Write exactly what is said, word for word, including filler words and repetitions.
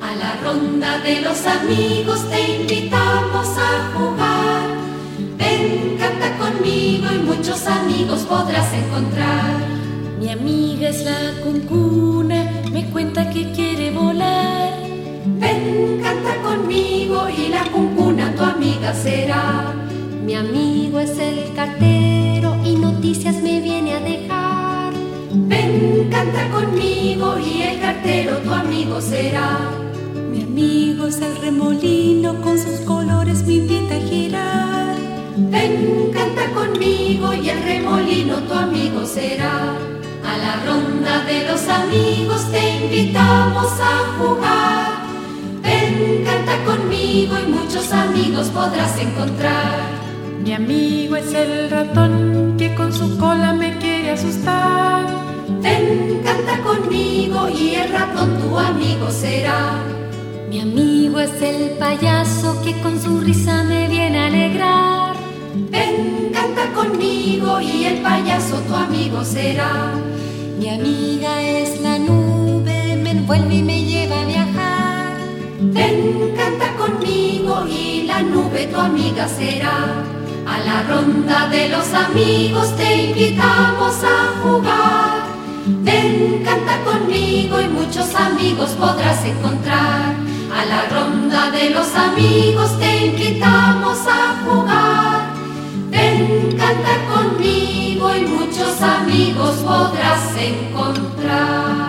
A la ronda de los amigos te invitamos a jugar. Ven, canta conmigo y muchos amigos podrás encontrar. Mi amiga es la cuncuna, me cuenta que quiere volar. Ven, canta conmigo y la cuncuna tu amiga será. Mi amigo es el cartero y noticias me viene a dejar. Ven, canta conmigo y el cartero tu amigo será. Mi amigo es el remolino, con sus colores me invita a girar. Ven, canta conmigo y el remolino tu amigo será. A la ronda de los amigos te invitamos a jugar. Ven, canta conmigo y muchos amigos podrás encontrar. Mi amigo es el ratón que con su cola me quiere asustar. Ven, canta conmigo y el ratón tu amigo será. Mi amigo es el payaso que con su risa me viene a alegrar. Ven, canta conmigo y el payaso tu amigo será. Mi amiga es la nube, me envuelve y me lleva a viajar. Ven, canta conmigo y la nube tu amiga será. A la ronda de los amigos te invitamos a jugar. Ven, canta conmigo y muchos amigos podrás encontrar. A la ronda de los amigos te invitamos a jugar. Ven, canta conmigo y muchos amigos podrás encontrar.